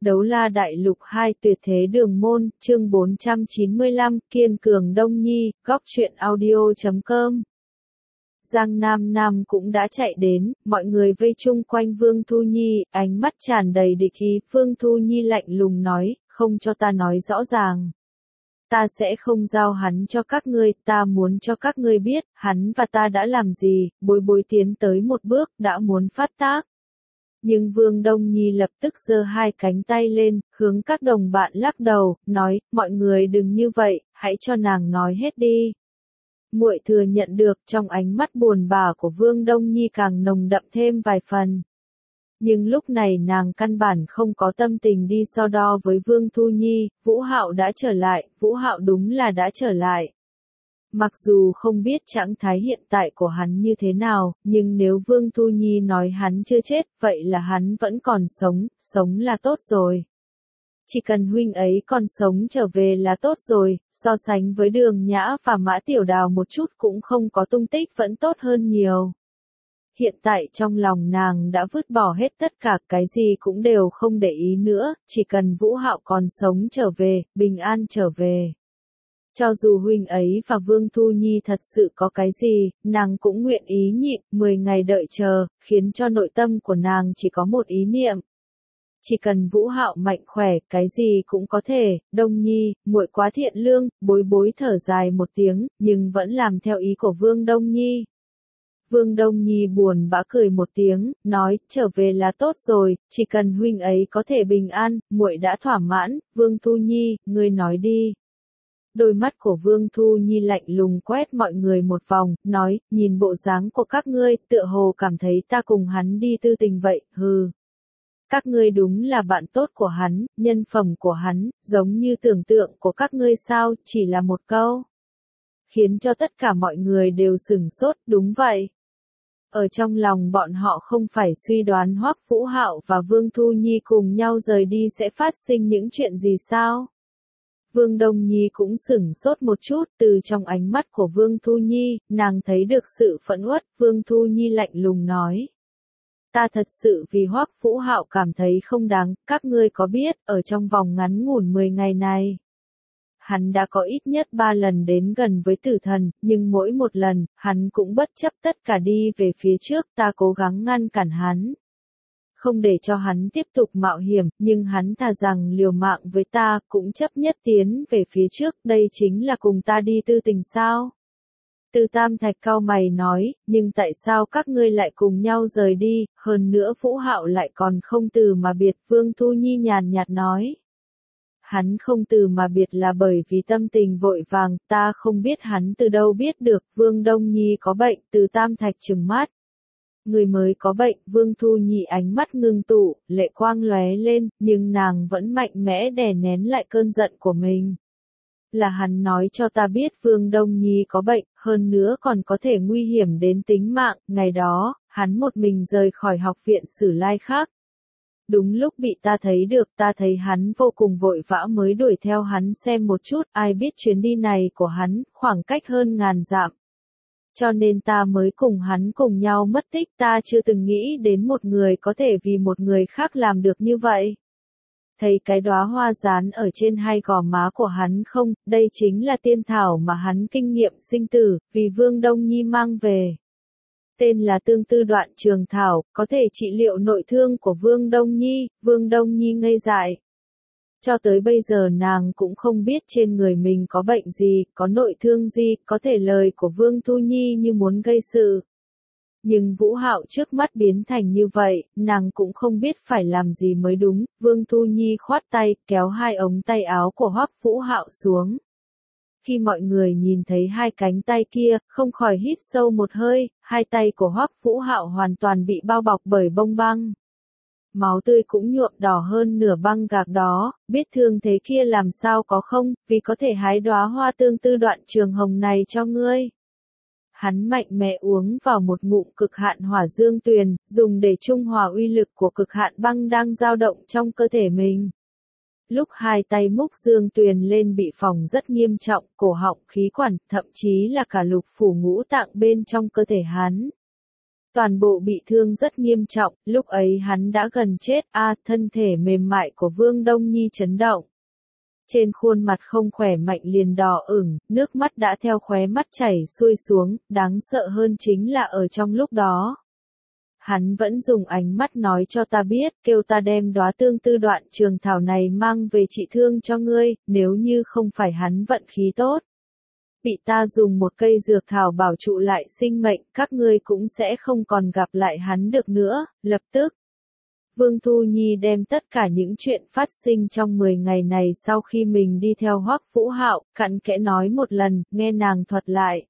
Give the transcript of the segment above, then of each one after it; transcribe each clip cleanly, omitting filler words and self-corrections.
Đấu La Đại Lục 2 Tuyệt Thế Đường Môn, chương 495, Kiên Cường Đông Nhi, góc truyện audio.com. Giang Nam Nam cũng đã chạy đến, mọi người vây chung quanh Vương Thu Nhi, ánh mắt tràn đầy địch ý. Vương Thu Nhi lạnh lùng nói, không cho ta nói rõ ràng. Ta sẽ không giao hắn cho các ngươi, ta muốn cho các ngươi biết, hắn và ta đã làm gì. Bối Bối tiến tới một bước, đã muốn phát tác. Nhưng Vương Đông Nhi lập tức giơ hai cánh tay lên, hướng các đồng bạn lắc đầu, nói, mọi người đừng như vậy, hãy cho nàng nói hết đi. Muội thừa nhận được, trong ánh mắt buồn bã của Vương Đông Nhi càng nồng đậm thêm vài phần. Nhưng lúc này nàng căn bản không có tâm tình đi so đo với Vương Thu Nhi. Vũ Hạo đã trở lại, Vũ Hạo đúng là đã trở lại. Mặc dù không biết trạng thái hiện tại của hắn như thế nào, nhưng nếu Vương Thu Nhi nói hắn chưa chết, vậy là hắn vẫn còn sống, sống là tốt rồi. Chỉ cần huynh ấy còn sống trở về là tốt rồi, so sánh với Đường Nhã và Mã Tiểu Đào một chút cũng không có tung tích vẫn tốt hơn nhiều. Hiện tại trong lòng nàng đã vứt bỏ hết tất cả, cái gì cũng đều không để ý nữa, chỉ cần Vũ Hạo còn sống trở về, bình an trở về. Cho dù huynh ấy và Vương Thu Nhi thật sự có cái gì, nàng cũng nguyện ý nhịn, 10 ngày đợi chờ, khiến cho nội tâm của nàng chỉ có một ý niệm. Chỉ cần Vũ Hạo mạnh khỏe, cái gì cũng có thể. Đông Nhi, muội quá thiện lương. Bối Bối thở dài một tiếng, nhưng vẫn làm theo ý của Vương Đông Nhi. Vương Đông Nhi buồn bã cười một tiếng, nói, trở về là tốt rồi, chỉ cần huynh ấy có thể bình an, muội đã thỏa mãn. Vương Thu Nhi, ngươi nói đi. Đôi mắt của Vương Thu Nhi lạnh lùng quét mọi người một vòng, nói, nhìn bộ dáng của các ngươi, tựa hồ cảm thấy ta cùng hắn đi tư tình vậy, hừ. Các ngươi đúng là bạn tốt của hắn, nhân phẩm của hắn, giống như tưởng tượng của các ngươi sao, chỉ là một câu. Khiến cho tất cả mọi người đều sửng sốt, đúng vậy. Ở trong lòng bọn họ không phải suy đoán Hoắc Vũ Hạo và Vương Thu Nhi cùng nhau rời đi sẽ phát sinh những chuyện gì sao? Vương Đông Nhi cũng sửng sốt một chút, từ trong ánh mắt của Vương Thu Nhi, nàng thấy được sự phẫn uất. Vương Thu Nhi lạnh lùng nói. Ta thật sự vì Hoắc Vũ Hạo cảm thấy không đáng, các ngươi có biết, ở trong vòng ngắn ngủn 10 ngày này. Hắn đã có ít nhất 3 lần đến gần với tử thần, nhưng mỗi một lần, hắn cũng bất chấp tất cả đi về phía trước, ta cố gắng ngăn cản hắn. Không để cho hắn tiếp tục mạo hiểm, nhưng hắn thà rằng liều mạng với ta, cũng chấp nhất tiến về phía trước, đây chính là cùng ta đi tư tình sao? Từ Tam Thạch cau mày nói, nhưng tại sao các ngươi lại cùng nhau rời đi, hơn nữa Vũ Hạo lại còn không từ mà biệt. Vương Thu Nhi nhàn nhạt nói. Hắn không từ mà biệt là bởi vì tâm tình vội vàng, ta không biết hắn từ đâu biết được. Vương Đông Nhi có bệnh. Từ Tam Thạch trừng mắt. Người mới có bệnh. Vương Thu Nhi ánh mắt ngưng tụ, lệ quang lóe lên, nhưng nàng vẫn mạnh mẽ đè nén lại cơn giận của mình. Là hắn nói cho ta biết Vương Đông Nhi có bệnh, hơn nữa còn có thể nguy hiểm đến tính mạng. Ngày đó, hắn một mình rời khỏi học viện Sử Lai khác. Đúng lúc bị ta thấy được, ta thấy hắn vô cùng vội vã mới đuổi theo hắn xem một chút, ai biết chuyến đi này của hắn, khoảng cách hơn ngàn dặm. Cho nên ta mới cùng hắn cùng nhau mất tích, ta chưa từng nghĩ đến một người có thể vì một người khác làm được như vậy. Thấy cái đóa hoa dán ở trên hai gò má của hắn không, đây chính là tiên thảo mà hắn kinh nghiệm sinh tử, vì Vương Đông Nhi mang về. Tên là Tương Tư Đoạn Trường Thảo, có thể trị liệu nội thương của Vương Đông Nhi. Vương Đông Nhi ngây dại. Cho tới bây giờ nàng cũng không biết trên người mình có bệnh gì, có nội thương gì, có thể lời của Vương Thu Nhi như muốn gây sự. Nhưng Vũ Hạo trước mắt biến thành như vậy, nàng cũng không biết phải làm gì mới đúng. Vương Thu Nhi khoát tay, kéo hai ống tay áo của Hoắc Vũ Hạo xuống. Khi mọi người nhìn thấy hai cánh tay kia, không khỏi hít sâu một hơi, hai tay của Hoắc Vũ Hạo hoàn toàn bị bao bọc bởi bông băng. Máu tươi cũng nhuộm đỏ hơn nửa băng gạc đó, biết thương thế kia làm sao có không, vì có thể hái đóa hoa tương tư đoạn trường hồng này cho ngươi. Hắn mạnh mẽ uống vào một ngụm cực hạn hỏa dương tuyền, dùng để trung hòa uy lực của cực hạn băng đang dao động trong cơ thể mình. Lúc hai tay múc dương tuyền lên bị phỏng rất nghiêm trọng, cổ họng, khí quản, thậm chí là cả lục phủ ngũ tạng bên trong cơ thể hắn. Toàn bộ bị thương rất nghiêm trọng, lúc ấy hắn đã gần chết, thân thể mềm mại của Vương Đông Nhi chấn động. Trên khuôn mặt không khỏe mạnh liền đỏ ửng, nước mắt đã theo khóe mắt chảy xuôi xuống, đáng sợ hơn chính là ở trong lúc đó. Hắn vẫn dùng ánh mắt nói cho ta biết, kêu ta đem đóa tương tư đoạn trường thảo này mang về trị thương cho ngươi, nếu như không phải hắn vận khí tốt. Bị ta dùng một cây dược thảo bảo trụ lại sinh mệnh, các ngươi cũng sẽ không còn gặp lại hắn được nữa, lập tức. Vương Thu Nhi đem tất cả những chuyện phát sinh trong 10 ngày này sau khi mình đi theo Hoắc Vũ Hạo, cặn kẽ nói một lần, nghe nàng thuật lại.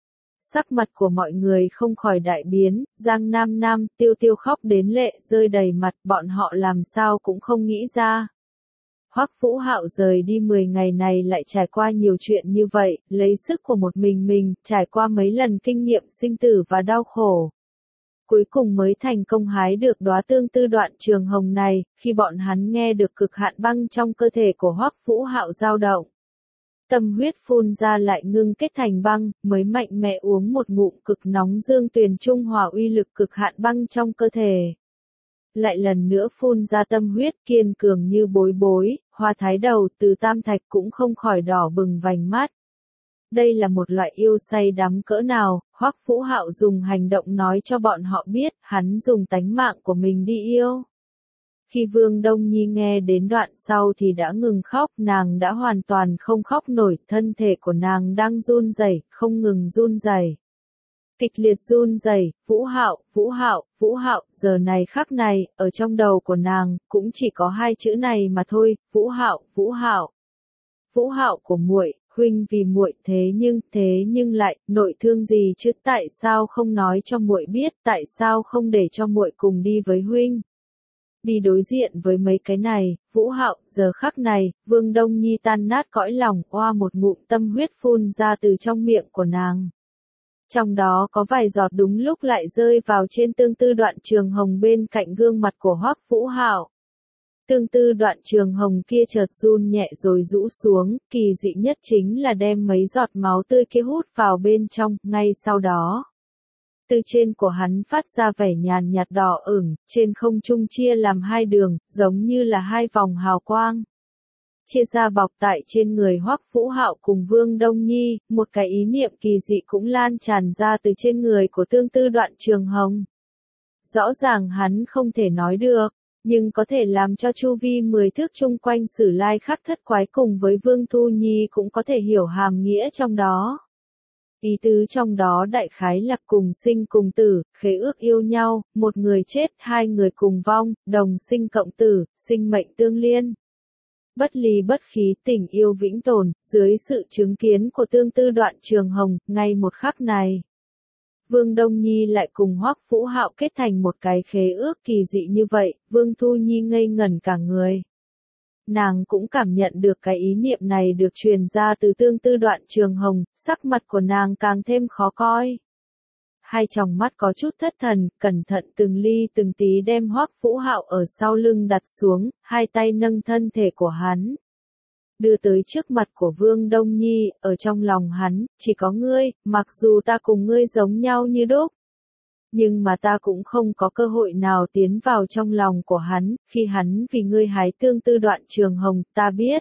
Sắc mặt của mọi người không khỏi đại biến, Giang Nam Nam, Tiêu Tiêu khóc đến lệ rơi đầy mặt, bọn họ làm sao cũng không nghĩ ra. Hoắc Vũ Hạo rời đi 10 ngày này lại trải qua nhiều chuyện như vậy, lấy sức của một mình, trải qua mấy lần kinh nghiệm sinh tử và đau khổ. Cuối cùng mới thành công hái được đóa tương tư đoạn trường hồng này, khi bọn hắn nghe được cực hạn băng trong cơ thể của Hoắc Vũ Hạo dao động. Tâm huyết phun ra lại ngưng kết thành băng, mới mạnh mẽ uống một ngụm cực nóng dương tuyền trung hòa uy lực cực hạn băng trong cơ thể. Lại lần nữa phun ra tâm huyết kiên cường như bối, hoa thái đầu từ tam thạch cũng không khỏi đỏ bừng vành mắt. Đây là một loại yêu say đắm cỡ nào, Hoắc Vũ Hạo dùng hành động nói cho bọn họ biết, hắn dùng tánh mạng của mình đi yêu. Khi Vương Đông Nhi nghe đến đoạn sau thì đã ngừng khóc, nàng đã hoàn toàn không khóc nổi, thân thể của nàng đang run rẩy, không ngừng run rẩy. Kịch liệt run rẩy, Vũ Hạo, Vũ Hạo, Vũ Hạo, giờ này khắc này, ở trong đầu của nàng, cũng chỉ có hai chữ này mà thôi, Vũ Hạo, Vũ Hạo. Vũ Hạo của muội, huynh vì muội, thế nhưng lại, nội thương gì chứ, tại sao không nói cho muội biết, tại sao không để cho muội cùng đi với huynh? Đi đối diện với mấy cái này, Vũ Hạo, giờ khắc này, Vương Đông Nhi tan nát cõi lòng, oa một ngụm tâm huyết phun ra từ trong miệng của nàng. Trong đó có vài giọt đúng lúc lại rơi vào trên tương tư đoạn trường hồng bên cạnh gương mặt của Hoắc Vũ Hạo. Tương tư đoạn trường hồng kia chợt run nhẹ rồi rũ xuống, kỳ dị nhất chính là đem mấy giọt máu tươi kia hút vào bên trong, ngay sau đó. Từ trên của hắn phát ra vẻ nhàn nhạt đỏ ửng, trên không trung chia làm hai đường, giống như là hai vòng hào quang. Chia ra bọc tại trên người Hoắc Vũ Hạo cùng Vương Đông Nhi, một cái ý niệm kỳ dị cũng lan tràn ra từ trên người của tương tư đoạn trường hồng. Rõ ràng hắn không thể nói được, nhưng có thể làm cho chu vi 10 thước chung quanh Sử Lai Khắc Thất Quái cùng với Vương Thu Nhi cũng có thể hiểu hàm nghĩa trong đó. Ý tứ trong đó đại khái là cùng sinh cùng tử, khế ước yêu nhau, một người chết, hai người cùng vong, đồng sinh cộng tử, sinh mệnh tương liên. Bất ly bất khí, tình yêu vĩnh tồn, dưới sự chứng kiến của tương tư đoạn trường hồng, ngay một khắc này. Vương Đông Nhi lại cùng Hoắc Vũ Hạo kết thành một cái khế ước kỳ dị như vậy, Vương Thu Nhi ngây ngẩn cả người. Nàng cũng cảm nhận được cái ý niệm này được truyền ra từ tương tư đoạn trường hồng, sắc mặt của nàng càng thêm khó coi. Hai tròng mắt có chút thất thần, cẩn thận từng ly từng tí đem Hoắc Vũ Hạo ở sau lưng đặt xuống, hai tay nâng thân thể của hắn. Đưa tới trước mặt của Vương Đông Nhi, ở trong lòng hắn, chỉ có ngươi, mặc dù ta cùng ngươi giống nhau như đúc. Nhưng mà ta cũng không có cơ hội nào tiến vào trong lòng của hắn, khi hắn vì ngươi hái tương tư đoạn trường hồng, ta biết.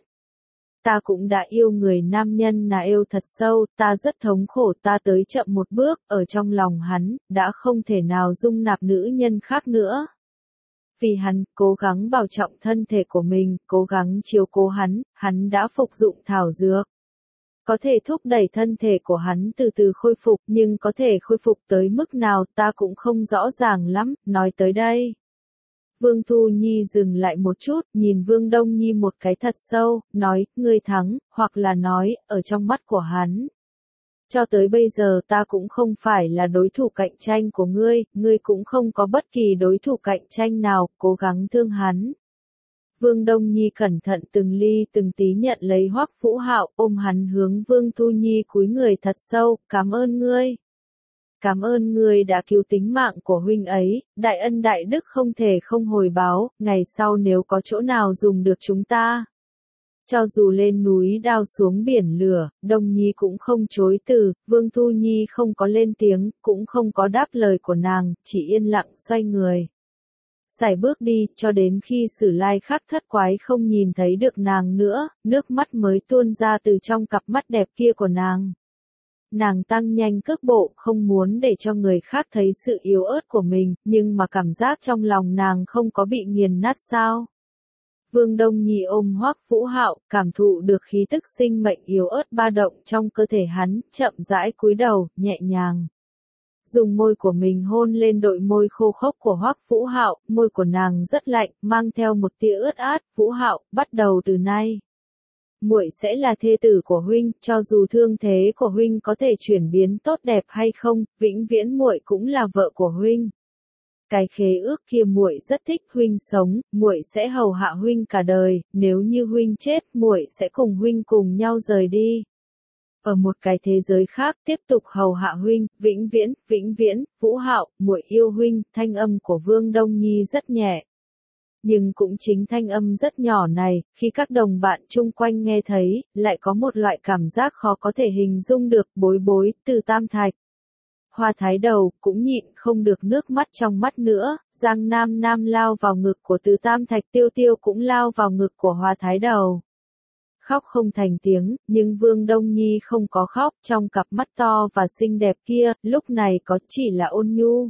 Ta cũng đã yêu người nam nhân là yêu thật sâu, ta rất thống khổ, ta tới chậm một bước, ở trong lòng hắn, đã không thể nào dung nạp nữ nhân khác nữa. Vì hắn, cố gắng bảo trọng thân thể của mình, cố gắng chiếu cố hắn đã phục dụng thảo dược. Có thể thúc đẩy thân thể của hắn từ từ khôi phục, nhưng có thể khôi phục tới mức nào ta cũng không rõ ràng lắm, nói tới đây. Vương Thu Nhi dừng lại một chút, nhìn Vương Đông Nhi một cái thật sâu, nói, ngươi thắng, hoặc là nói, ở trong mắt của hắn. Cho tới bây giờ ta cũng không phải là đối thủ cạnh tranh của ngươi cũng không có bất kỳ đối thủ cạnh tranh nào, cố gắng thương hắn. Vương Đông Nhi cẩn thận từng ly từng tí nhận lấy Hoắc Vũ Hạo, ôm hắn hướng Vương Thu Nhi cúi người thật sâu, cảm ơn ngươi. Cảm ơn ngươi đã cứu tính mạng của huynh ấy, đại ân đại đức không thể không hồi báo, ngày sau nếu có chỗ nào dùng được chúng ta. Cho dù lên núi đao xuống biển lửa, Đông Nhi cũng không chối từ, Vương Thu Nhi không có lên tiếng, cũng không có đáp lời của nàng, chỉ yên lặng xoay người. Sải bước đi, cho đến khi Sử Lai Khắc thất quái không nhìn thấy được nàng nữa, nước mắt mới tuôn ra từ trong cặp mắt đẹp kia của nàng. Nàng tăng nhanh cước bộ, không muốn để cho người khác thấy sự yếu ớt của mình, nhưng mà cảm giác trong lòng nàng không có bị nghiền nát sao. Vương Đông Nhi ôm Hoắc Vũ Hạo, cảm thụ được khí tức sinh mệnh yếu ớt ba động trong cơ thể hắn, chậm rãi cúi đầu, nhẹ nhàng. Dùng môi của mình hôn lên đôi môi khô khốc của Hoắc Vũ Hạo, môi của nàng rất lạnh, mang theo một tia ướt át. Vũ Hạo, bắt đầu từ nay, muội sẽ là thê tử của huynh, cho dù thương thế của huynh có thể chuyển biến tốt đẹp hay không, vĩnh viễn muội cũng là vợ của huynh. Cái khế ước kia muội rất thích, huynh sống, muội sẽ hầu hạ huynh cả đời, nếu như huynh chết, muội sẽ cùng huynh cùng nhau rời đi. Ở một cái thế giới khác tiếp tục hầu hạ huynh, vĩnh viễn, Vũ Hạo, muội yêu huynh, thanh âm của Vương Đông Nhi rất nhẹ. Nhưng cũng chính thanh âm rất nhỏ này, khi các đồng bạn chung quanh nghe thấy, lại có một loại cảm giác khó có thể hình dung được, bối bối, từ Tam Thạch. Hoa Thái Đầu, cũng nhịn không được nước mắt trong mắt nữa, Giang Nam Nam lao vào ngực của Từ Tam Thạch, Tiêu Tiêu cũng lao vào ngực của Hoa Thái Đầu. Khóc không thành tiếng, nhưng Vương Đông Nhi không có khóc, trong cặp mắt to và xinh đẹp kia, lúc này có chỉ là ôn nhu.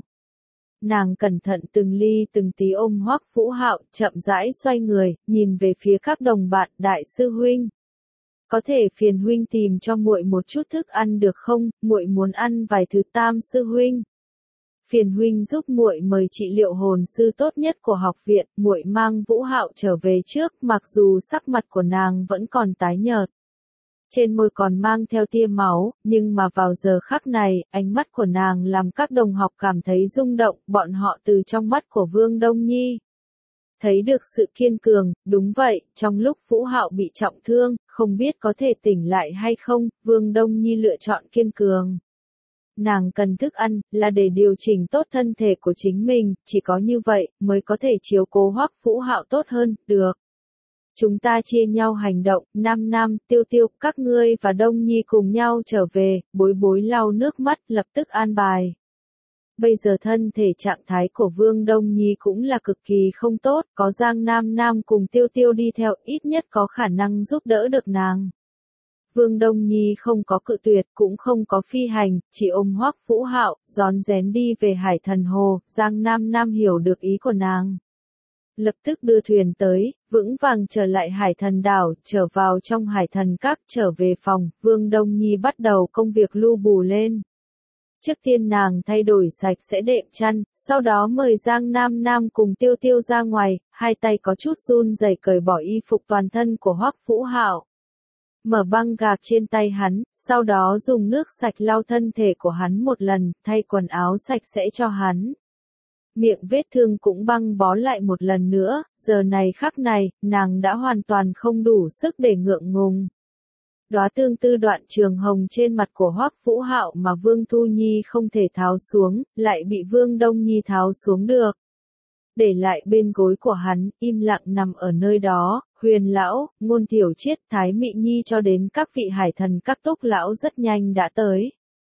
Nàng cẩn thận từng ly từng tí ôm Hoắc Vũ Hạo, chậm rãi xoay người, nhìn về phía các đồng bạn, đại sư huynh. Có thể phiền huynh tìm cho muội một chút thức ăn được không, muội muốn ăn vài thứ. Tam sư huynh. Phiền huynh giúp muội mời trị liệu hồn sư tốt nhất của học viện, muội mang Vũ Hạo trở về trước, mặc dù sắc mặt của nàng vẫn còn tái nhợt. Trên môi còn mang theo tia máu, nhưng mà vào giờ khắc này, ánh mắt của nàng làm các đồng học cảm thấy rung động, bọn họ từ trong mắt của Vương Đông Nhi thấy được sự kiên cường. Đúng vậy, trong lúc Vũ Hạo bị trọng thương, không biết có thể tỉnh lại hay không, Vương Đông Nhi lựa chọn kiên cường. Nàng cần thức ăn, là để điều chỉnh tốt thân thể của chính mình, chỉ có như vậy, mới có thể chiếu cố Hoắc Vũ Hạo tốt hơn, được. Chúng ta chia nhau hành động, Nam Nam, Tiêu Tiêu, các ngươi và Đông Nhi cùng nhau trở về, bối bối lau nước mắt, lập tức an bài. Bây giờ thân thể trạng thái của Vương Đông Nhi cũng là cực kỳ không tốt, có Giang Nam Nam cùng Tiêu Tiêu đi theo, ít nhất có khả năng giúp đỡ được nàng. Vương Đông Nhi không có cự tuyệt, cũng không có phi hành, chỉ ôm Hoắc Vũ Hạo, rón rén đi về Hải Thần Hồ. Giang Nam Nam hiểu được ý của nàng, lập tức đưa thuyền tới, vững vàng trở lại Hải Thần đảo, trở vào trong Hải Thần các, trở về phòng. Vương Đông Nhi bắt đầu công việc lu bù lên. Trước tiên nàng thay đổi sạch sẽ đệm chăn, sau đó mời Giang Nam Nam cùng Tiêu Tiêu ra ngoài, hai tay có chút run rẩy cởi bỏ y phục toàn thân của Hoắc Vũ Hạo. Mở băng gạc trên tay hắn, sau đó dùng nước sạch lau thân thể của hắn một lần, thay quần áo sạch sẽ cho hắn. Miệng vết thương cũng băng bó lại một lần nữa, giờ này khắc này, nàng đã hoàn toàn không đủ sức để ngượng ngùng. Đóa tương tư đoạn trường hồng trên mặt của Hoắc Vũ Hạo mà Vương Thu Nhi không thể tháo xuống, lại bị Vương Đông Nhi tháo xuống được. Để lại bên gối của hắn, im lặng nằm ở nơi đó, Huyền lão, Ngôn Tiểu Chiết, Thái Mị Nhi cho đến các vị Hải Thần các túc lão rất nhanh đã tới.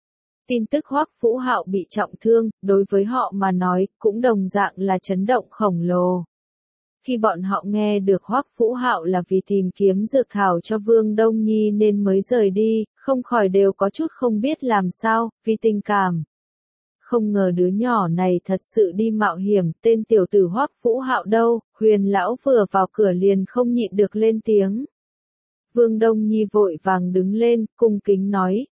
Tin tức Hoắc Vũ Hạo bị trọng thương, đối với họ mà nói, cũng đồng dạng là chấn động khổng lồ. Khi bọn họ nghe được Hoắc Vũ Hạo là vì tìm kiếm dược thảo cho Vương Đông Nhi nên mới rời đi, không khỏi đều có chút không biết làm sao, vì tình cảm. Không ngờ đứa nhỏ này thật sự đi mạo hiểm, tên tiểu tử Hoắc Vũ Hạo đâu. Huyền lão vừa vào cửa liền không nhịn được lên tiếng. Vương Đông Nhi vội vàng đứng lên, cung kính nói,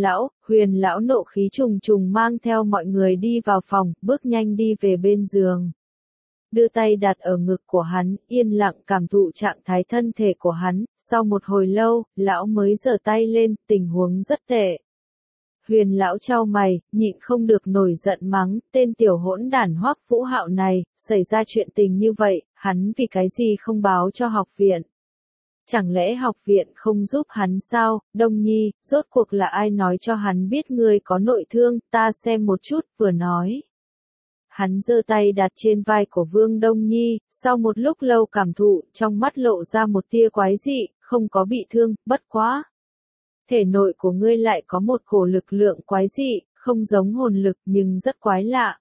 Huyền lão nộ khí trùng trùng mang theo mọi người đi vào phòng, bước nhanh đi về bên giường. Đưa tay đặt ở ngực của hắn, yên lặng cảm thụ trạng thái thân thể của hắn, sau một hồi lâu, lão mới giở tay lên, tình huống rất tệ. Huyền lão chau mày, nhịn không được nổi giận mắng, tên tiểu hỗn đản Hoắc Vũ Hạo này, xảy ra chuyện tình như vậy, hắn vì cái gì không báo cho học viện? Chẳng lẽ học viện không giúp hắn sao? Đông Nhi, rốt cuộc là ai nói cho hắn biết ngươi có nội thương, ta xem một chút, vừa nói. hắn giơ tay đặt trên vai của Vương Đông Nhi, sau một lúc lâu cảm thụ, trong mắt lộ ra một tia quái dị, không có bị thương, bất quá. Thể nội của ngươi lại có một cổ lực lượng quái dị, không giống hồn lực nhưng rất quái lạ.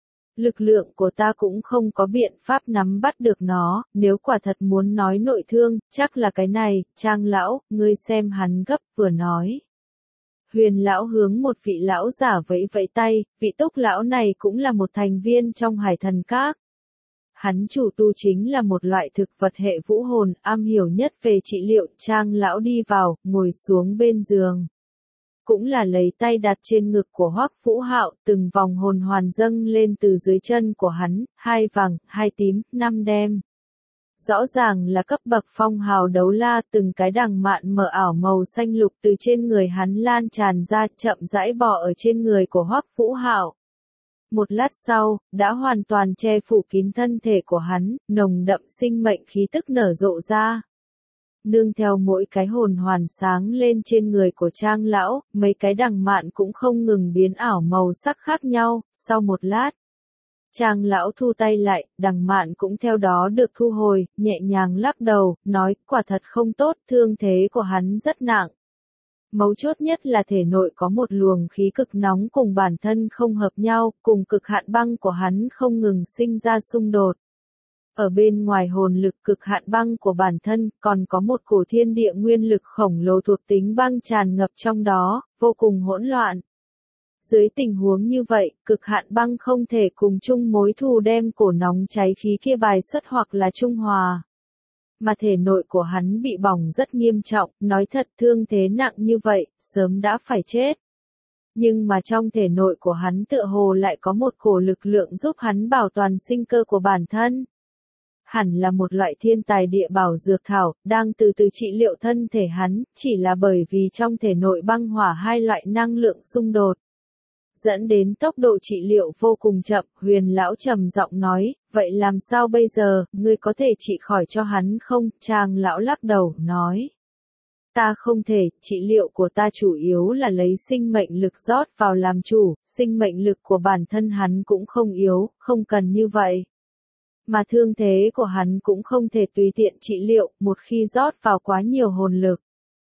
Lực lượng của ta cũng không có biện pháp nắm bắt được nó, nếu quả thật muốn nói nội thương, chắc là cái này, Trang lão, ngươi xem hắn gấp vừa nói. Huyền lão hướng một vị lão giả vẫy vẫy tay, vị Túc lão này cũng là một thành viên trong Hải Thần Các. Hắn chủ tu chính là một loại thực vật hệ vũ hồn, am hiểu nhất về trị liệu. Trang lão đi vào, ngồi xuống bên giường. Cũng là lấy tay đặt trên ngực của Hoắc Vũ Hạo, từng vòng hồn hoàn dâng lên từ dưới chân của hắn, 2 vàng, 2 tím, 5 đen. Rõ ràng là cấp bậc phong hào đấu la, từng cái đằng mạn mờ ảo màu xanh lục từ trên người hắn lan tràn ra, chậm rãi bò ở trên người của Hoắc Vũ Hạo. Một lát sau, đã hoàn toàn che phủ kín thân thể của hắn, nồng đậm sinh mệnh khí tức nở rộ ra. Nương theo mỗi cái hồn hoàn sáng lên trên người của Trang lão, mấy cái đằng mạn cũng không ngừng biến ảo màu sắc khác nhau. Sau một lát, Trang lão thu tay lại, đằng mạn cũng theo đó được thu hồi, nhẹ nhàng lắc đầu, nói, quả thật không tốt, thương thế của hắn rất nặng. Mấu chốt nhất là thể nội có một luồng khí cực nóng cùng bản thân không hợp nhau, cùng cực hạn băng của hắn không ngừng sinh ra xung đột. Ở bên ngoài hồn lực cực hạn băng của bản thân, còn có một cổ thiên địa nguyên lực khổng lồ thuộc tính băng tràn ngập trong đó, vô cùng hỗn loạn. Dưới tình huống như vậy, cực hạn băng không thể cùng chung mối thù đem cổ nóng cháy khí kia bài xuất hoặc là trung hòa. Mà thể nội của hắn bị bỏng rất nghiêm trọng, nói thật thương thế nặng như vậy, sớm đã phải chết. Nhưng mà trong thể nội của hắn tựa hồ lại có một cổ lực lượng giúp hắn bảo toàn sinh cơ của bản thân. Hẳn là một loại thiên tài địa bảo dược thảo, đang từ từ trị liệu thân thể hắn, chỉ là bởi vì trong thể nội băng hỏa hai loại năng lượng xung đột. Dẫn đến tốc độ trị liệu vô cùng chậm, Huyền lão trầm giọng nói, vậy làm sao bây giờ, ngươi có thể trị khỏi cho hắn không? Trang lão lắc đầu, nói. Ta không thể, trị liệu của ta chủ yếu là lấy sinh mệnh lực rót vào làm chủ, sinh mệnh lực của bản thân hắn cũng không yếu, không cần như vậy. Mà thương thế của hắn cũng không thể tùy tiện trị liệu, một khi rót vào quá nhiều hồn lực.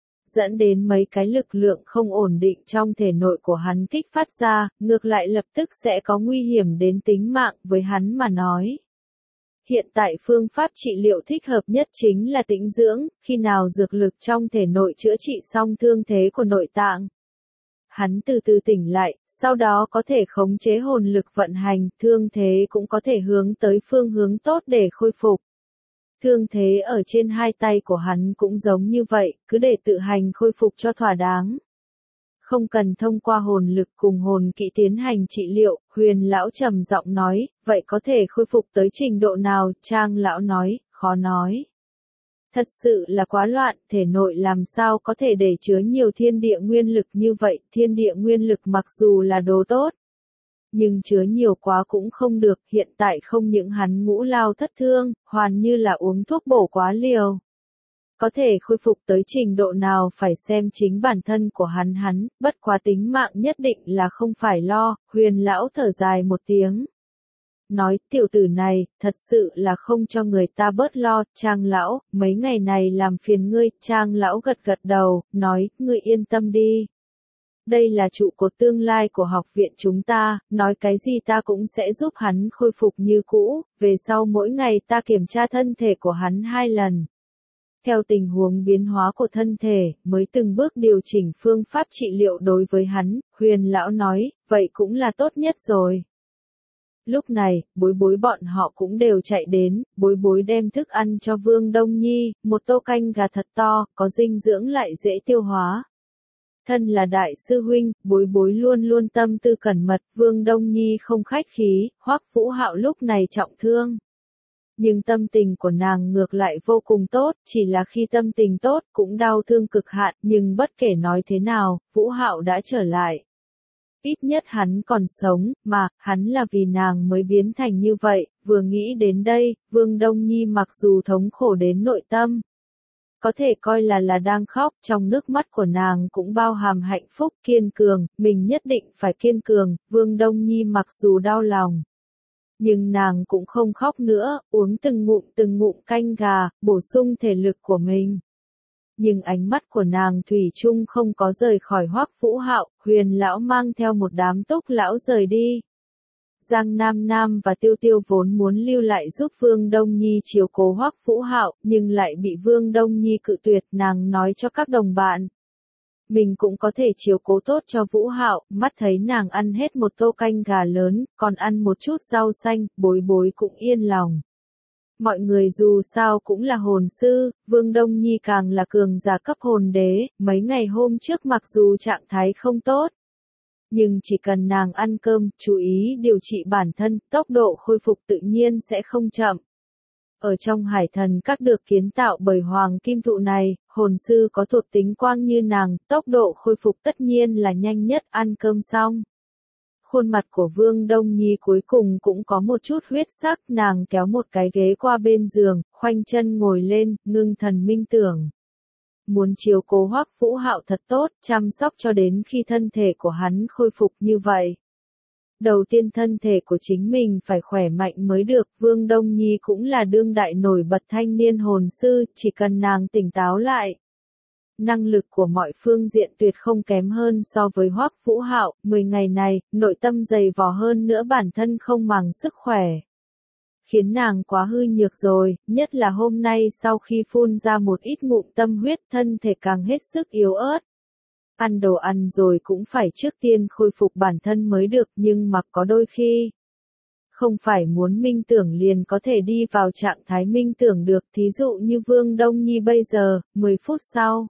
Dẫn đến mấy cái lực lượng không ổn định trong thể nội của hắn kích phát ra, ngược lại lập tức sẽ có nguy hiểm đến tính mạng với hắn mà nói. Hiện tại phương pháp trị liệu thích hợp nhất chính là tĩnh dưỡng, khi nào dược lực trong thể nội chữa trị xong thương thế của nội tạng. Hắn từ từ tỉnh lại, sau đó có thể khống chế hồn lực vận hành, thương thế cũng có thể hướng tới phương hướng tốt để khôi phục. Thương thế ở trên hai tay của hắn cũng giống như vậy, cứ để tự hành khôi phục cho thỏa đáng. Không cần thông qua hồn lực cùng hồn kỹ tiến hành trị liệu, Huyền lão trầm giọng nói, vậy có thể khôi phục tới trình độ nào? Trang lão nói, khó nói. Thật sự là quá loạn, thể nội làm sao có thể để chứa nhiều thiên địa nguyên lực như vậy, thiên địa nguyên lực mặc dù là đồ tốt. Nhưng chứa nhiều quá cũng không được, hiện tại không những hắn ngũ lao thất thương, hoàn như là uống thuốc bổ quá liều. Có thể khôi phục tới trình độ nào phải xem chính bản thân của hắn, bất quá tính mạng nhất định là không phải lo. Huyền lão thở dài một tiếng. Nói, tiểu tử này, thật sự là không cho người ta bớt lo. Trang lão, mấy ngày này làm phiền ngươi. Trang lão gật gật đầu, nói, ngươi yên tâm đi. Đây là trụ cột tương lai của học viện chúng ta, nói cái gì ta cũng sẽ giúp hắn khôi phục như cũ, về sau mỗi ngày ta kiểm tra thân thể của hắn 2 lần. Theo tình huống biến hóa của thân thể, mới từng bước điều chỉnh phương pháp trị liệu đối với hắn. Huyền lão nói, vậy cũng là tốt nhất rồi. Lúc này, bối bối bọn họ cũng đều chạy đến, bối bối đem thức ăn cho Vương Đông Nhi, một tô canh gà thật to, có dinh dưỡng lại dễ tiêu hóa. Thân là đại sư huynh, bối bối luôn luôn tâm tư cẩn mật, Vương Đông Nhi không khách khí, Hoắc Vũ Hạo lúc này trọng thương. Nhưng tâm tình của nàng ngược lại vô cùng tốt, chỉ là khi tâm tình tốt cũng đau thương cực hạn, nhưng bất kể nói thế nào, Vũ Hạo đã trở lại. Ít nhất hắn còn sống, mà, hắn là vì nàng mới biến thành như vậy, vừa nghĩ đến đây, Vương Đông Nhi mặc dù thống khổ đến nội tâm. Có thể coi là đang khóc, trong nước mắt của nàng cũng bao hàm hạnh phúc, kiên cường, mình nhất định phải kiên cường, Vương Đông Nhi mặc dù đau lòng. Nhưng nàng cũng không khóc nữa, uống từng ngụm canh gà, bổ sung thể lực của mình. Nhưng ánh mắt của nàng thủy chung không có rời khỏi Hoắc Vũ Hạo, Huyền lão mang theo một đám Túc lão rời đi. Giang Nam Nam và Tiêu Tiêu vốn muốn lưu lại giúp Vương Đông Nhi chiếu cố Hoắc Vũ Hạo, nhưng lại bị Vương Đông Nhi cự tuyệt, nàng nói cho các đồng bạn. Mình cũng có thể chiếu cố tốt cho Vũ Hạo, mắt thấy nàng ăn hết một tô canh gà lớn, còn ăn một chút rau xanh, bối bối cũng yên lòng. Mọi người dù sao cũng là hồn sư, Vương Đông Nhi càng là cường giả cấp hồn đế, mấy ngày hôm trước mặc dù trạng thái không tốt. Nhưng chỉ cần nàng ăn cơm, chú ý điều trị bản thân, tốc độ khôi phục tự nhiên sẽ không chậm. Ở trong hải thần các được kiến tạo bởi Hoàng Kim Thụ này, hồn sư có thuộc tính quang như nàng, tốc độ khôi phục tất nhiên là nhanh nhất. Ăn cơm xong. Khuôn mặt của Vương Đông Nhi cuối cùng cũng có một chút huyết sắc, nàng kéo một cái ghế qua bên giường, khoanh chân ngồi lên, ngưng thần minh tưởng. Muốn chiếu cố Hoắc Vũ Hạo thật tốt, chăm sóc cho đến khi thân thể của hắn khôi phục như vậy. Đầu tiên thân thể của chính mình phải khỏe mạnh mới được, Vương Đông Nhi cũng là đương đại nổi bật thanh niên hồn sư, chỉ cần nàng tỉnh táo lại. Năng lực của mọi phương diện tuyệt không kém hơn so với Hoắc Vũ Hạo, 10 ngày này, nội tâm dày vò hơn nữa bản thân không màng sức khỏe. Khiến nàng quá hư nhược rồi, nhất là hôm nay sau khi phun ra một ít ngụm tâm huyết thân thể càng hết sức yếu ớt. Ăn đồ ăn rồi cũng phải trước tiên khôi phục bản thân mới được, nhưng mà có đôi khi không phải muốn minh tưởng liền có thể đi vào trạng thái minh tưởng được, thí dụ như Vương Đông Nhi bây giờ, 10 phút sau.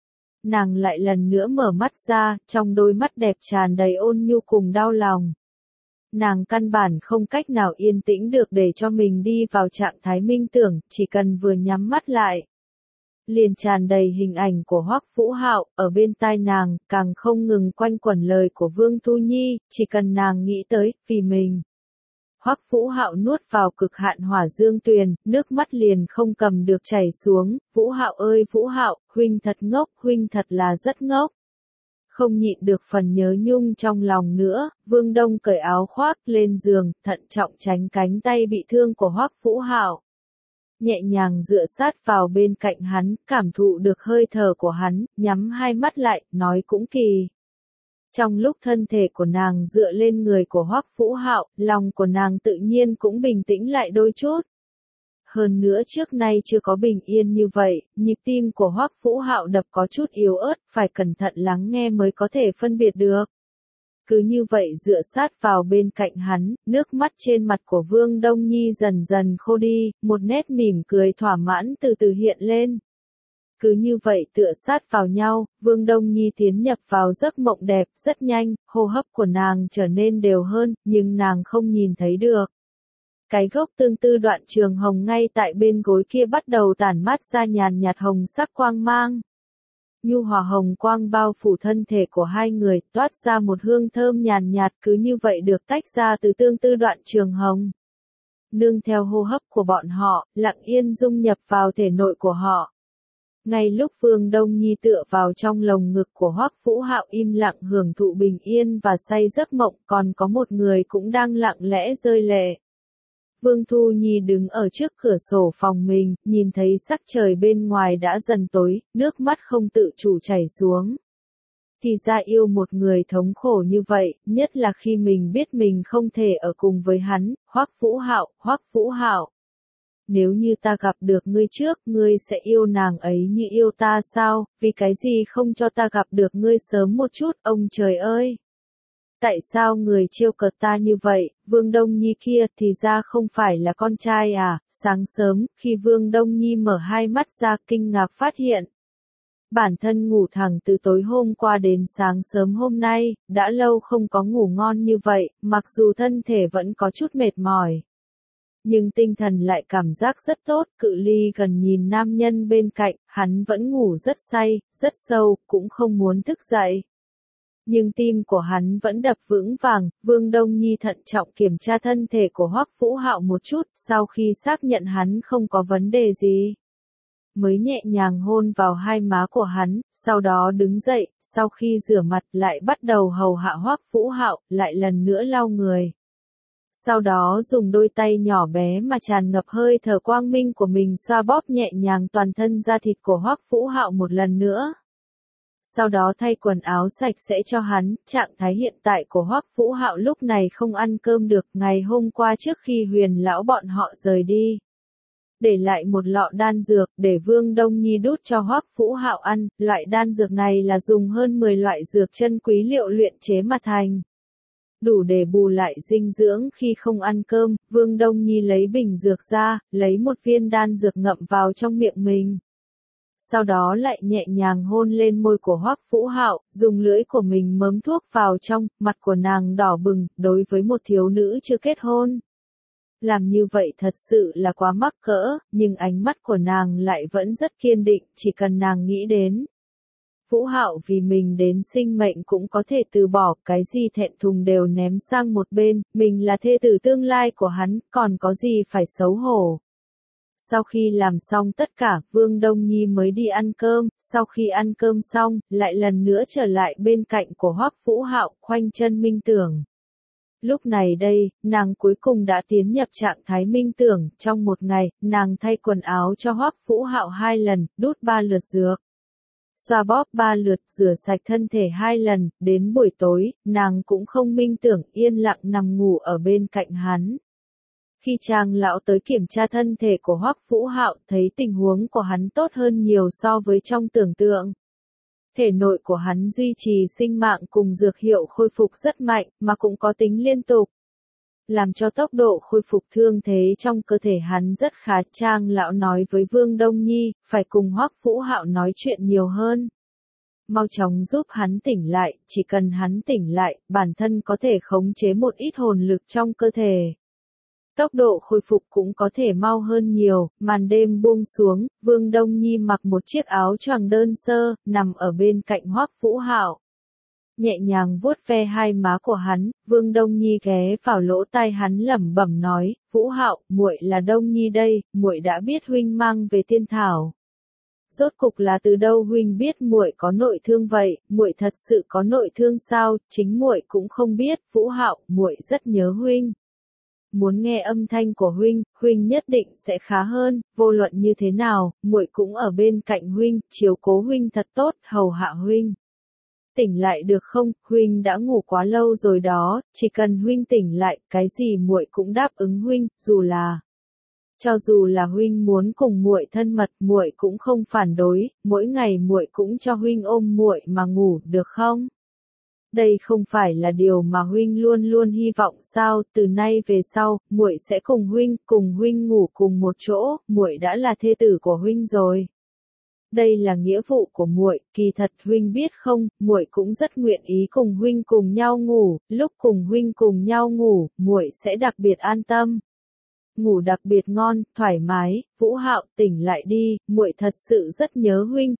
Nàng lại lần nữa mở mắt ra, trong đôi mắt đẹp tràn đầy ôn nhu cùng đau lòng. Nàng căn bản không cách nào yên tĩnh được để cho mình đi vào trạng thái minh tưởng, chỉ cần vừa nhắm mắt lại. Liền tràn đầy hình ảnh của Hoắc Vũ Hạo, ở bên tai nàng, càng không ngừng quanh quẩn lời của Vương Thu Nhi, chỉ cần nàng nghĩ tới, vì mình. Hoắc Vũ Hạo nuốt vào cực hạn hỏa dương tuyền, nước mắt liền không cầm được chảy xuống, Vũ Hạo ơi Vũ Hạo, huynh thật ngốc, huynh thật là rất ngốc. Không nhịn được phần nhớ nhung trong lòng nữa, Vương Đông cởi áo khoác lên giường, thận trọng tránh cánh tay bị thương của Hoắc Vũ Hạo. Nhẹ nhàng dựa sát vào bên cạnh hắn, cảm thụ được hơi thở của hắn, nhắm hai mắt lại, nói cũng kỳ. Trong lúc thân thể của nàng dựa lên người của Hoắc Vũ Hạo, lòng của nàng tự nhiên cũng bình tĩnh lại đôi chút. Hơn nữa trước nay chưa có bình yên như vậy, nhịp tim của Hoắc Vũ Hạo đập có chút yếu ớt, phải cẩn thận lắng nghe mới có thể phân biệt được. Cứ như vậy dựa sát vào bên cạnh hắn, nước mắt trên mặt của Vương Đông Nhi dần dần khô đi, một nét mỉm cười thỏa mãn từ từ hiện lên. Cứ như vậy tựa sát vào nhau, Vương Đông Nhi tiến nhập vào giấc mộng đẹp, rất nhanh, hô hấp của nàng trở nên đều hơn, nhưng nàng không nhìn thấy được. Cái gốc tương tư đoạn trường hồng ngay tại bên gối kia bắt đầu tản mát ra nhàn nhạt hồng sắc quang mang. Nhu hòa hồng quang bao phủ thân thể của hai người, toát ra một hương thơm nhàn nhạt cứ như vậy được tách ra từ tương tư đoạn trường hồng. Nương theo hô hấp của bọn họ, lặng yên dung nhập vào thể nội của họ. Ngay lúc Vương Đông Nhi tựa vào trong lồng ngực của Hoắc Vũ Hạo im lặng hưởng thụ bình yên và say giấc mộng, còn có một người cũng đang lặng lẽ rơi lệ. Vương Thu Nhi đứng ở trước cửa sổ phòng mình, nhìn thấy sắc trời bên ngoài đã dần tối, nước mắt không tự chủ chảy xuống. Thì ra yêu một người thống khổ như vậy, nhất là khi mình biết mình không thể ở cùng với hắn, Hoắc Vũ Hạo. Nếu như ta gặp được ngươi trước, ngươi sẽ yêu nàng ấy như yêu ta sao, vì cái gì không cho ta gặp được ngươi sớm một chút, ông trời ơi! Tại sao người trêu cợt ta như vậy, Vương Đông Nhi kia thì ra không phải là con trai à, sáng sớm, khi Vương Đông Nhi mở hai mắt ra kinh ngạc phát hiện. Bản thân ngủ thẳng từ tối hôm qua đến sáng sớm hôm nay, đã lâu không có ngủ ngon như vậy, mặc dù thân thể vẫn có chút mệt mỏi. Nhưng tinh thần lại cảm giác rất tốt, cự ly gần nhìn nam nhân bên cạnh, hắn vẫn ngủ rất say, rất sâu, cũng không muốn thức dậy. Nhưng tim của hắn vẫn đập vững vàng, Vương Đông Nhi thận trọng kiểm tra thân thể của Hoắc Vũ Hạo một chút, sau khi xác nhận hắn không có vấn đề gì. Mới nhẹ nhàng hôn vào hai má của hắn, sau đó đứng dậy, sau khi rửa mặt lại bắt đầu hầu hạ Hoắc Vũ Hạo, lại lần nữa lau người. Sau đó dùng đôi tay nhỏ bé mà tràn ngập hơi thở quang minh của mình xoa bóp nhẹ nhàng toàn thân da thịt của Hoắc Vũ Hạo một lần nữa. Sau đó thay quần áo sạch sẽ cho hắn, trạng thái hiện tại của Hoắc Vũ Hạo lúc này không ăn cơm được, ngày hôm qua trước khi Huyền lão bọn họ rời đi, để lại một lọ đan dược để Vương Đông Nhi đút cho Hoắc Vũ Hạo ăn, loại đan dược này là dùng hơn 10 loại dược chân quý liệu luyện chế mà thành. Đủ để bù lại dinh dưỡng khi không ăn cơm, Vương Đông Nhi lấy bình dược ra, lấy một viên đan dược ngậm vào trong miệng mình. Sau đó lại nhẹ nhàng hôn lên môi của Hoắc Vũ Hạo, dùng lưỡi của mình mớm thuốc vào trong, mặt của nàng đỏ bừng, đối với một thiếu nữ chưa kết hôn. Làm như vậy thật sự là quá mắc cỡ, nhưng ánh mắt của nàng lại vẫn rất kiên định, chỉ cần nàng nghĩ đến. Vũ Hạo vì mình đến sinh mệnh cũng có thể từ bỏ, cái gì thẹn thùng đều ném sang một bên, mình là thê tử tương lai của hắn, còn có gì phải xấu hổ. Sau khi làm xong tất cả, Vương Đông Nhi mới đi ăn cơm, sau khi ăn cơm xong, lại lần nữa trở lại bên cạnh của Hoắc Vũ Hạo, khoanh chân minh tưởng. Lúc này đây, nàng cuối cùng đã tiến nhập trạng thái minh tưởng, trong một ngày, nàng thay quần áo cho Hoắc Vũ Hạo 2 lần, đút 3 lượt dược. Xoa bóp 3 lượt, rửa sạch thân thể 2 lần, đến buổi tối, nàng cũng không minh tưởng, yên lặng nằm ngủ ở bên cạnh hắn. Khi Trang lão tới kiểm tra thân thể của Hoắc Vũ Hạo, thấy tình huống của hắn tốt hơn nhiều so với trong tưởng tượng. Thể nội của hắn duy trì sinh mạng cùng dược hiệu khôi phục rất mạnh, mà cũng có tính liên tục. Làm cho tốc độ khôi phục thương thế trong cơ thể hắn rất khá. Trang lão nói với Vương Đông Nhi, phải cùng Hoắc Vũ Hạo nói chuyện nhiều hơn. Mau chóng giúp hắn tỉnh lại, chỉ cần hắn tỉnh lại, bản thân có thể khống chế một ít hồn lực trong cơ thể. Tốc độ khôi phục cũng có thể mau hơn nhiều, màn đêm buông xuống, Vương Đông Nhi mặc một chiếc áo choàng đơn sơ, nằm ở bên cạnh Hoắc Vũ Hạo. Nhẹ nhàng vuốt ve hai má của hắn, Vương Đông Nhi ghé vào lỗ tai hắn lẩm bẩm nói, Vũ Hạo, muội là Đông Nhi đây, muội đã biết huynh mang về tiên thảo. Rốt cục là từ đâu huynh biết muội có nội thương vậy, muội thật sự có nội thương sao, chính muội cũng không biết, Vũ Hạo, muội rất nhớ huynh. Muốn nghe âm thanh của huynh, huynh nhất định sẽ khá hơn, vô luận như thế nào, muội cũng ở bên cạnh huynh, chiếu cố huynh thật tốt, hầu hạ huynh. Tỉnh lại được không, huynh đã ngủ quá lâu rồi đó, chỉ cần huynh tỉnh lại, cái gì muội cũng đáp ứng huynh, cho dù là huynh muốn cùng muội thân mật, muội cũng không phản đối, mỗi ngày muội cũng cho huynh ôm muội mà ngủ, được không? Đây không phải là điều mà huynh luôn luôn hy vọng sao, từ nay về sau, muội sẽ cùng huynh ngủ cùng một chỗ, muội đã là thê tử của huynh rồi. Đây là nghĩa vụ của muội, kỳ thật huynh biết không, muội cũng rất nguyện ý cùng huynh cùng nhau ngủ, lúc cùng huynh cùng nhau ngủ, muội sẽ đặc biệt an tâm. Ngủ đặc biệt ngon, thoải mái, Vũ Hạo, tỉnh lại đi, muội thật sự rất nhớ huynh,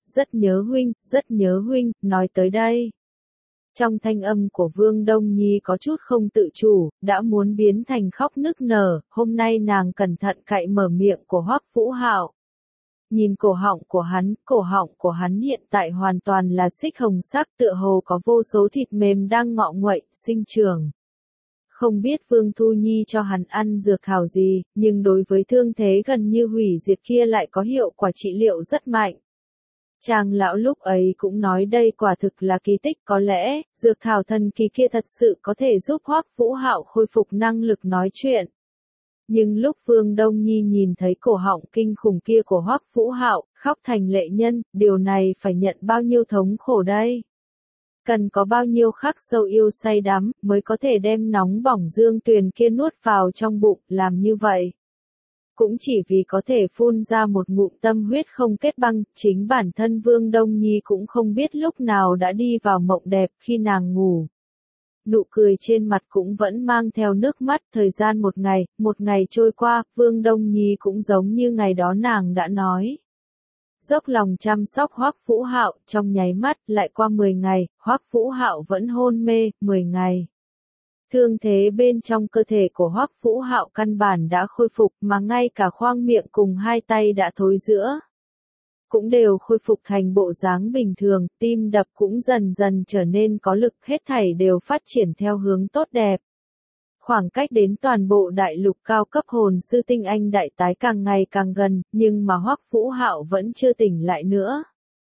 rất nhớ huynh, nói tới đây. Trong thanh âm của Vương Đông Nhi có chút không tự chủ, đã muốn biến thành khóc nức nở, hôm nay nàng cẩn thận cạy mở miệng của Hoắc Vũ Hạo. Nhìn cổ họng của hắn hiện tại hoàn toàn là xích hồng sắc, tựa hồ có vô số thịt mềm đang ngọ nguậy, sinh trưởng. Không biết Vương Thu Nhi cho hắn ăn dược thảo gì, nhưng đối với thương thế gần như hủy diệt kia lại có hiệu quả trị liệu rất mạnh. Trang lão lúc ấy cũng nói đây quả thực là kỳ tích, có lẽ, dược thảo thần kỳ kia thật sự có thể giúp Hoắc Vũ Hạo khôi phục năng lực nói chuyện. Nhưng lúc Vương Đông Nhi nhìn thấy cổ họng kinh khủng kia của Hoắc Vũ Hạo, khóc thành lệ nhân, điều này phải nhận bao nhiêu thống khổ đây? Cần có bao nhiêu khắc sâu yêu say đắm, mới có thể đem nóng bỏng dương tuyền kia nuốt vào trong bụng, làm như vậy. Cũng chỉ vì có thể phun ra một ngụm tâm huyết không kết băng, chính bản thân Vương Đông Nhi cũng không biết lúc nào đã đi vào mộng đẹp khi nàng ngủ. Nụ cười trên mặt cũng vẫn mang theo nước mắt, thời gian một ngày trôi qua, Vương Đông Nhi cũng giống như ngày đó nàng đã nói. Dốc lòng chăm sóc Hoắc Vũ Hạo, trong nháy mắt, lại qua 10 ngày, Hoắc Vũ Hạo vẫn hôn mê, 10 ngày. Thương thế bên trong cơ thể của Hoắc Vũ Hạo căn bản đã khôi phục, mà ngay cả khoang miệng cùng hai tay đã thối rữa cũng đều khôi phục thành bộ dáng bình thường, tim đập cũng dần dần trở nên có lực, hết thảy đều phát triển theo hướng tốt đẹp. Khoảng cách đến toàn bộ đại lục cao cấp hồn sư tinh anh đại tái càng ngày càng gần, nhưng mà Hoắc Vũ Hạo vẫn chưa tỉnh lại nữa.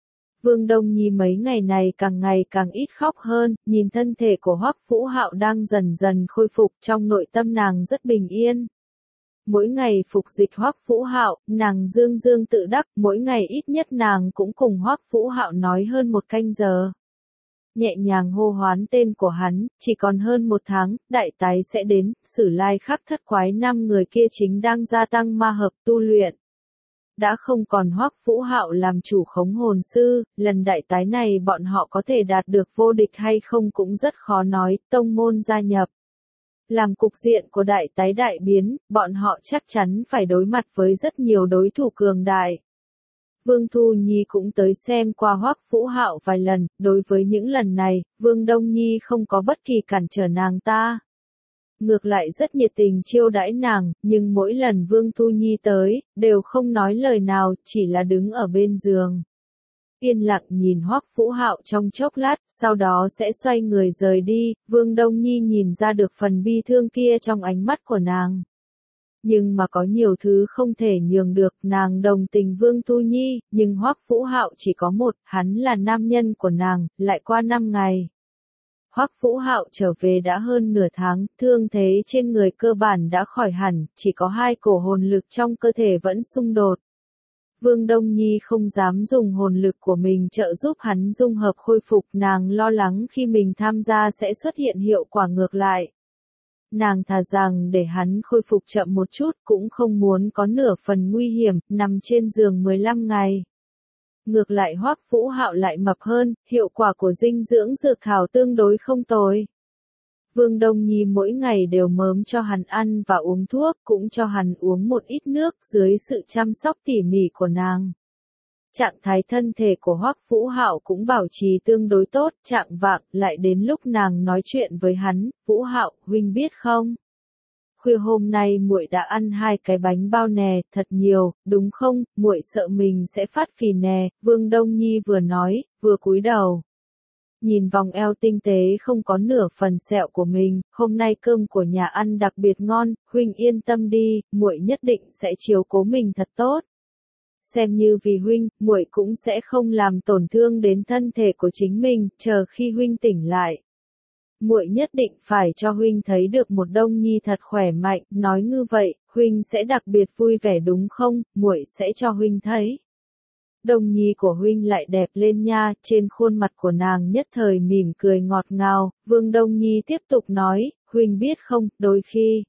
Vương Đông Nhi mấy ngày này càng ngày càng ít khóc hơn, nhìn thân thể của Hoắc Vũ Hạo đang dần dần khôi phục, trong nội tâm nàng rất bình yên. Mỗi ngày phục dịch Hoắc Vũ Hạo, nàng dương dương tự đắc, mỗi ngày ít nhất nàng cũng cùng Hoắc Vũ Hạo nói hơn 1 canh giờ. Nhẹ nhàng hô hoán tên của hắn, chỉ còn hơn 1 tháng, đại tái sẽ đến, Sử Lai Khắc Thất Quái 5 người kia chính đang gia tăng ma hợp tu luyện. Đã không còn Hoắc Vũ Hạo làm chủ khống hồn sư, lần đại tái này bọn họ có thể đạt được vô địch hay không cũng rất khó nói, tông môn gia nhập. Làm cục diện của đại tái đại biến, bọn họ chắc chắn phải đối mặt với rất nhiều đối thủ cường đại. Vương Thu Nhi cũng tới xem qua Hoắc Vũ Hạo vài lần, đối với những lần này, Vương Đông Nhi không có bất kỳ cản trở nàng ta. Ngược lại rất nhiệt tình chiêu đãi nàng, nhưng mỗi lần Vương Thu Nhi tới, đều không nói lời nào, chỉ là đứng ở bên giường. Yên lặng nhìn Hoắc Vũ Hạo trong chốc lát, sau đó sẽ xoay người rời đi, Vương Đông Nhi nhìn ra được phần bi thương kia trong ánh mắt của nàng. Nhưng mà có nhiều thứ không thể nhường được, nàng đồng tình Vương Thu Nhi, nhưng Hoắc Vũ Hạo chỉ có một, hắn là nam nhân của nàng, lại qua 5 ngày. Hoắc Vũ Hạo trở về đã hơn nửa tháng, thương thế trên người cơ bản đã khỏi hẳn, chỉ có 2 cổ hồn lực trong cơ thể vẫn xung đột. Vương Đông Nhi không dám dùng hồn lực của mình trợ giúp hắn dung hợp khôi phục, nàng lo lắng khi mình tham gia sẽ xuất hiện hiệu quả ngược lại. Nàng thà rằng để hắn khôi phục chậm một chút cũng không muốn có nửa phần nguy hiểm, nằm trên giường 15 ngày. Ngược lại Hoắc Vũ Hạo lại mập hơn, hiệu quả của dinh dưỡng dược thảo tương đối không tồi. Vương Đông Nhi mỗi ngày đều mớm cho hắn ăn và uống thuốc, cũng cho hắn uống một ít nước dưới sự chăm sóc tỉ mỉ của nàng. Trạng thái thân thể của Hoắc Vũ Hạo cũng bảo trì tương đối tốt, trạng vạng lại đến lúc nàng nói chuyện với hắn, Vũ Hạo, huynh biết không? Khuya hôm nay muội đã ăn 2 cái bánh bao nè, thật nhiều, đúng không? Muội sợ mình sẽ phát phì nè, Vương Đông Nhi vừa nói, vừa cúi đầu. Nhìn vòng eo tinh tế không có nửa phần sẹo của mình, hôm nay cơm của nhà ăn đặc biệt ngon, huynh yên tâm đi, muội nhất định sẽ chiếu cố mình thật tốt. Xem như vì huynh, muội cũng sẽ không làm tổn thương đến thân thể của chính mình, chờ khi huynh tỉnh lại. Muội nhất định phải cho huynh thấy được một Đông Nhi thật khỏe mạnh, nói như vậy, huynh sẽ đặc biệt vui vẻ đúng không, muội sẽ cho huynh thấy. Đông Nhi của huynh lại đẹp lên nha, trên khuôn mặt của nàng nhất thời mỉm cười ngọt ngào, Vương Đông Nhi tiếp tục nói, huynh biết không, đôi khi.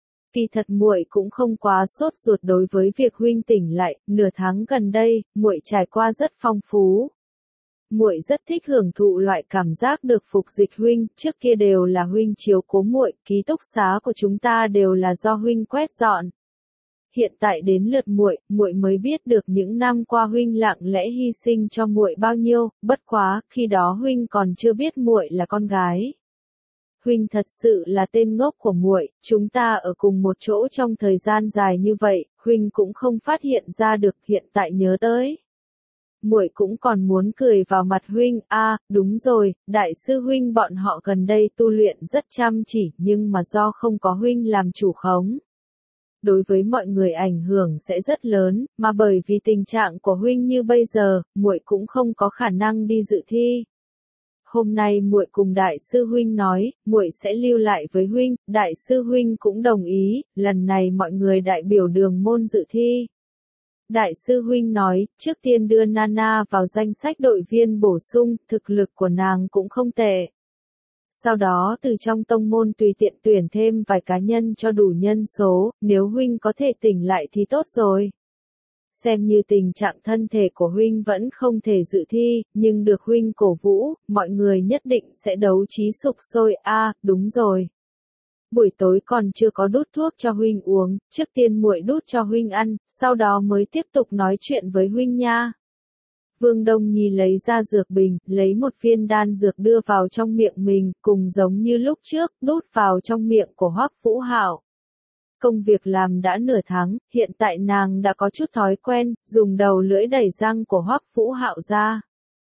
Kỳ thật muội cũng không quá sốt ruột đối với việc huynh tỉnh lại, nửa tháng gần đây, muội trải qua rất phong phú. Muội rất thích hưởng thụ loại cảm giác được phục dịch huynh, trước kia đều là huynh chiếu cố muội, ký túc xá của chúng ta đều là do huynh quét dọn. Hiện tại đến lượt muội, muội mới biết được những năm qua huynh lặng lẽ hy sinh cho muội bao nhiêu, bất quá, khi đó huynh còn chưa biết muội là con gái. Huynh thật sự là tên ngốc của muội, chúng ta ở cùng một chỗ trong thời gian dài như vậy, huynh cũng không phát hiện ra được, hiện tại nhớ tới. Muội cũng còn muốn cười vào mặt huynh, đúng rồi, đại sư huynh bọn họ gần đây tu luyện rất chăm chỉ, nhưng mà do không có huynh làm chủ khống. Đối với mọi người ảnh hưởng sẽ rất lớn, mà bởi vì tình trạng của huynh như bây giờ, muội cũng không có khả năng đi dự thi. Hôm nay muội cùng đại sư huynh nói, muội sẽ lưu lại với huynh, đại sư huynh cũng đồng ý, lần này mọi người đại biểu đường môn dự thi. Đại sư huynh nói, trước tiên đưa Nana vào danh sách đội viên bổ sung, thực lực của nàng cũng không tệ. Sau đó từ trong tông môn tùy tiện tuyển thêm vài cá nhân cho đủ nhân số, nếu huynh có thể tỉnh lại thì tốt rồi. Xem như tình trạng thân thể của huynh vẫn không thể dự thi, nhưng được huynh cổ vũ, mọi người nhất định sẽ đấu trí sục sôi. Đúng rồi. Buổi tối còn chưa có đút thuốc cho huynh uống, trước tiên muội đút cho huynh ăn, sau đó mới tiếp tục nói chuyện với huynh nha. Vương Đông Nhi lấy ra dược bình, lấy một viên đan dược đưa vào trong miệng mình, cùng giống như lúc trước, đút vào trong miệng của Hoắc Vũ Hạo. Công việc làm đã nửa tháng, hiện tại nàng đã có chút thói quen, dùng đầu lưỡi đẩy răng của Hoắc Vũ Hạo ra.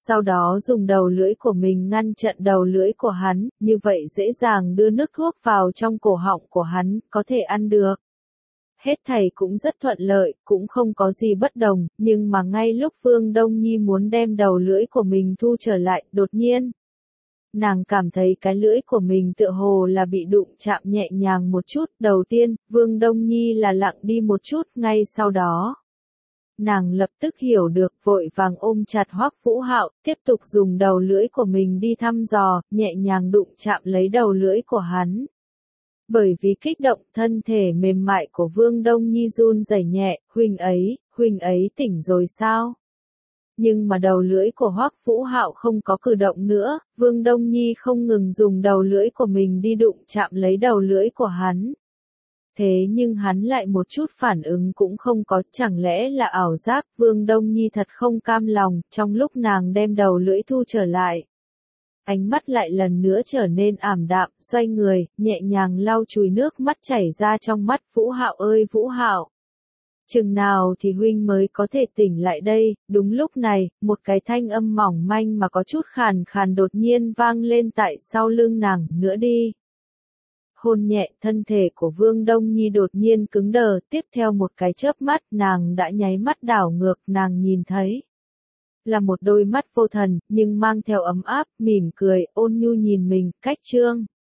sau đó dùng đầu lưỡi của mình ngăn chặn đầu lưỡi của hắn, như vậy dễ dàng đưa nước thuốc vào trong cổ họng của hắn, có thể ăn được. Hết thảy cũng rất thuận lợi, cũng không có gì bất đồng, nhưng mà ngay lúc Vương Đông Nhi muốn đem đầu lưỡi của mình thu trở lại, đột nhiên, nàng cảm thấy cái lưỡi của mình tựa hồ là bị đụng chạm nhẹ nhàng một chút. Đầu tiên, Vương Đông Nhi là lặng đi một chút, ngay sau đó, nàng lập tức hiểu được, vội vàng ôm chặt Hoắc Vũ Hạo, tiếp tục dùng đầu lưỡi của mình đi thăm dò, nhẹ nhàng đụng chạm lấy đầu lưỡi của hắn. Bởi vì kích động, thân thể mềm mại của Vương Đông Nhi run rẩy nhẹ, huynh ấy tỉnh rồi sao? Nhưng mà đầu lưỡi của Hoắc Vũ Hạo không có cử động nữa, Vương Đông Nhi không ngừng dùng đầu lưỡi của mình đi đụng chạm lấy đầu lưỡi của hắn. Thế nhưng hắn lại một chút phản ứng cũng không có, chẳng lẽ là ảo giác. Vương Đông Nhi thật không cam lòng, trong lúc nàng đem đầu lưỡi thu trở lại, ánh mắt lại lần nữa trở nên ảm đạm, xoay người, nhẹ nhàng lau chùi nước mắt chảy ra trong mắt. Vũ Hạo ơi Vũ Hạo! Chừng nào thì huynh mới có thể tỉnh lại đây? Đúng lúc này, một cái thanh âm mỏng manh mà có chút khàn khàn đột nhiên vang lên tại sau lưng nàng. Nữa đi. Hôn nhẹ, thân thể của Vương Đông Nhi đột nhiên cứng đờ, tiếp theo một cái chớp mắt, nàng đã nháy mắt đảo ngược, nàng nhìn thấy là một đôi mắt vô thần, nhưng mang theo ấm áp, mỉm cười, ôn nhu nhìn mình. Cách chương